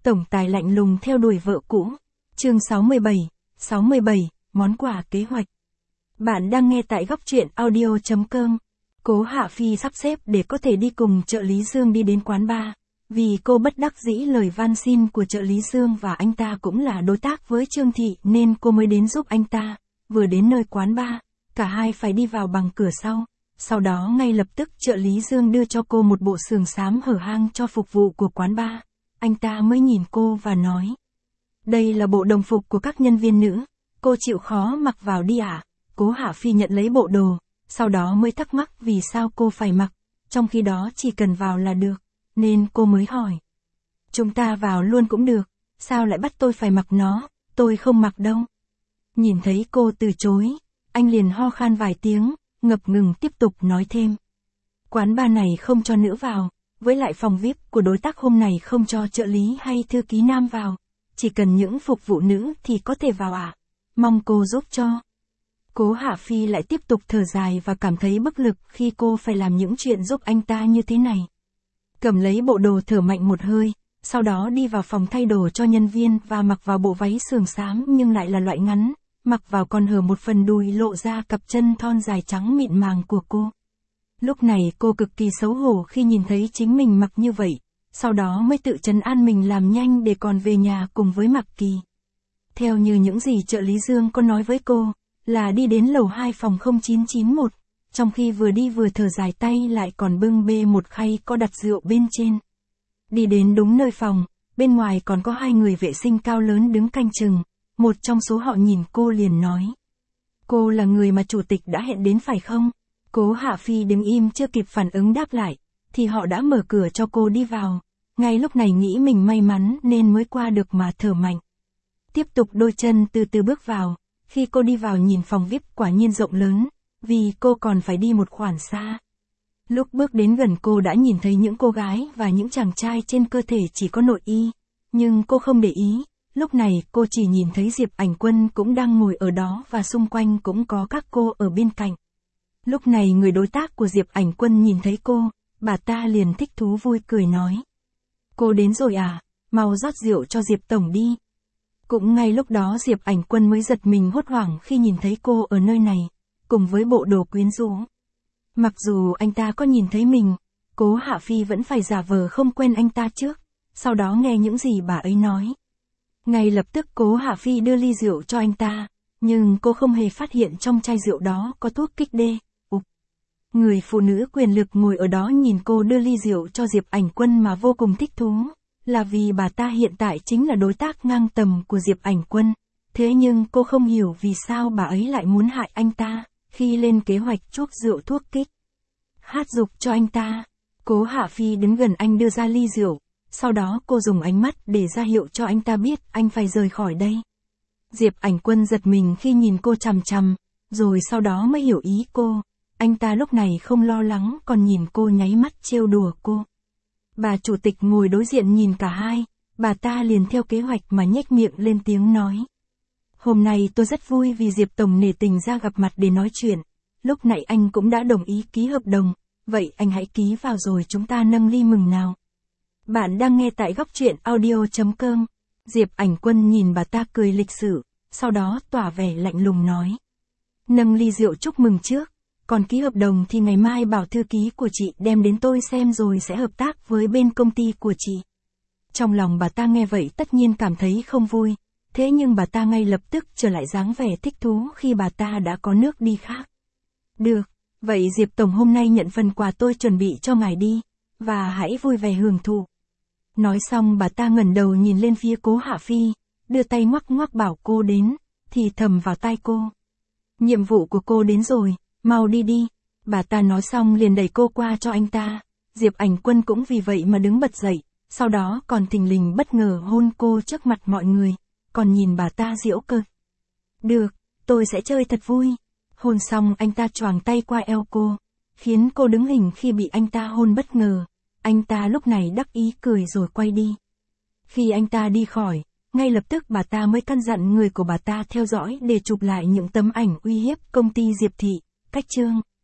tổng tài lạnh lùng theo đuổi vợ cũ. Chương 67, món quà kế hoạch. Bạn đang nghe tại góc truyện audio.com. Cố Hạ Phi sắp xếp để có thể đi cùng trợ lý Dương đi đến quán bar. Vì cô bất đắc dĩ lời van xin của trợ lý Dương và anh ta cũng là đối tác với Trương Thị nên cô mới đến giúp anh ta. Vừa đến nơi quán bar, cả hai phải đi vào bằng cửa sau đó ngay lập tức trợ lý Dương đưa cho cô một bộ sườn xám hở hang cho phục vụ của quán bar. Anh ta mới nhìn cô và nói: đây là bộ đồng phục của các nhân viên nữ, cô chịu khó mặc vào đi ạ. Cố Hạ Phi nhận lấy bộ đồ, sau đó mới thắc mắc vì sao cô phải mặc, trong khi đó chỉ cần vào là được, nên cô mới hỏi: chúng ta vào luôn cũng được, sao lại bắt tôi phải mặc nó, tôi không mặc đâu. Nhìn thấy cô từ chối, anh liền ho khan vài tiếng, ngập ngừng tiếp tục nói thêm: quán bar này không cho nữ vào, với lại phòng VIP của đối tác hôm nay không cho trợ lý hay thư ký nam vào, chỉ cần những phục vụ nữ thì có thể vào ạ. Mong cô giúp cho. Cố Hạ Phi lại tiếp tục thở dài và cảm thấy bất lực khi cô phải làm những chuyện giúp anh ta như thế này. Cầm lấy bộ đồ thở mạnh một hơi, sau đó đi vào phòng thay đồ cho nhân viên và mặc vào bộ váy sườn xám nhưng lại là loại ngắn, mặc vào còn hở một phần đùi lộ ra cặp chân thon dài trắng mịn màng của cô. Lúc này cô cực kỳ xấu hổ khi nhìn thấy chính mình mặc như vậy, sau đó mới tự trấn an mình làm nhanh để còn về nhà cùng với Mạc Kỳ. Theo như những gì trợ lý Dương có nói với cô, là đi đến lầu 2 phòng 0991, trong khi vừa đi vừa thở dài tay lại còn bưng bê một khay có đặt rượu bên trên. Đi đến đúng nơi phòng, bên ngoài còn có hai người vệ sinh cao lớn đứng canh chừng, một trong số họ nhìn cô liền nói: cô là người mà chủ tịch đã hẹn đến phải không? Cố Hạ Phi đứng im chưa kịp phản ứng đáp lại, thì họ đã mở cửa cho cô đi vào. Ngay lúc này nghĩ mình may mắn nên mới qua được mà thở mạnh. Tiếp tục đôi chân từ từ bước vào, khi cô đi vào nhìn phòng VIP quả nhiên rộng lớn, vì cô còn phải đi một khoảng xa. Lúc bước đến gần cô đã nhìn thấy những cô gái và những chàng trai trên cơ thể chỉ có nội y, nhưng cô không để ý, lúc này cô chỉ nhìn thấy Diệp Ảnh Quân cũng đang ngồi ở đó và xung quanh cũng có các cô ở bên cạnh. Lúc này người đối tác của Diệp Ảnh Quân nhìn thấy cô, bà ta liền thích thú vui cười nói: cô đến rồi à, mau rót rượu cho Diệp Tổng đi. Cũng ngay lúc đó Diệp Ảnh Quân mới giật mình hốt hoảng khi nhìn thấy cô ở nơi này, cùng với bộ đồ quyến rũ. Mặc dù anh ta có nhìn thấy mình, Cố Hạ Phi vẫn phải giả vờ không quen anh ta trước, sau đó nghe những gì bà ấy nói. Ngay lập tức Cố Hạ Phi đưa ly rượu cho anh ta, nhưng cô không hề phát hiện trong chai rượu đó có thuốc kích đê. Người phụ nữ quyền lực ngồi ở đó nhìn cô đưa ly rượu cho Diệp Ảnh Quân mà vô cùng thích thú, là vì bà ta hiện tại chính là đối tác ngang tầm của Diệp Ảnh Quân. Thế nhưng cô không hiểu vì sao bà ấy lại muốn hại anh ta, khi lên kế hoạch chuốc rượu thuốc kích hát dục cho anh ta. Cố Hạ Phi đứng gần anh đưa ra ly rượu, sau đó cô dùng ánh mắt để ra hiệu cho anh ta biết anh phải rời khỏi đây. Diệp Ảnh Quân giật mình khi nhìn cô chằm chằm, rồi sau đó mới hiểu ý cô. Anh ta lúc này không lo lắng còn nhìn cô nháy mắt trêu đùa cô. Bà chủ tịch ngồi đối diện nhìn cả hai, bà ta liền theo kế hoạch mà nhếch miệng lên tiếng nói: hôm nay tôi rất vui vì Diệp Tổng nể tình ra gặp mặt để nói chuyện, lúc nãy anh cũng đã đồng ý ký hợp đồng, vậy anh hãy ký vào rồi chúng ta nâng ly mừng nào. Bạn đang nghe tại góc truyện audio.com. Diệp Ảnh Quân nhìn bà ta cười lịch sự, sau đó tỏ vẻ lạnh lùng nói: nâng ly rượu chúc mừng trước, còn ký hợp đồng thì ngày mai bảo thư ký của chị đem đến tôi xem rồi sẽ hợp tác với bên công ty của chị. Trong lòng bà ta nghe vậy tất nhiên cảm thấy không vui, thế nhưng bà ta ngay lập tức trở lại dáng vẻ thích thú khi bà ta đã có nước đi khác. Được, vậy Diệp Tổng hôm nay nhận phần quà tôi chuẩn bị cho ngài đi, và hãy vui vẻ hưởng thụ. Nói xong bà ta ngẩng đầu nhìn lên phía Cố Hạ Phi, đưa tay ngoắc ngoắc bảo cô đến, thì thầm vào tai cô: nhiệm vụ của cô đến rồi, mau đi đi. Bà ta nói xong liền đẩy cô qua cho anh ta. Diệp Ảnh Quân cũng vì vậy mà đứng bật dậy, sau đó còn thình lình bất ngờ hôn cô trước mặt mọi người, còn nhìn bà ta giễu cợt. Được, tôi sẽ chơi thật vui. Hôn xong anh ta choàng tay qua eo cô, khiến cô đứng hình khi bị anh ta hôn bất ngờ. Anh ta lúc này đắc ý cười rồi quay đi. Khi anh ta đi khỏi, ngay lập tức bà ta mới căn dặn người của bà ta theo dõi để chụp lại những tấm ảnh uy hiếp công ty Diệp Thị, cách Trương.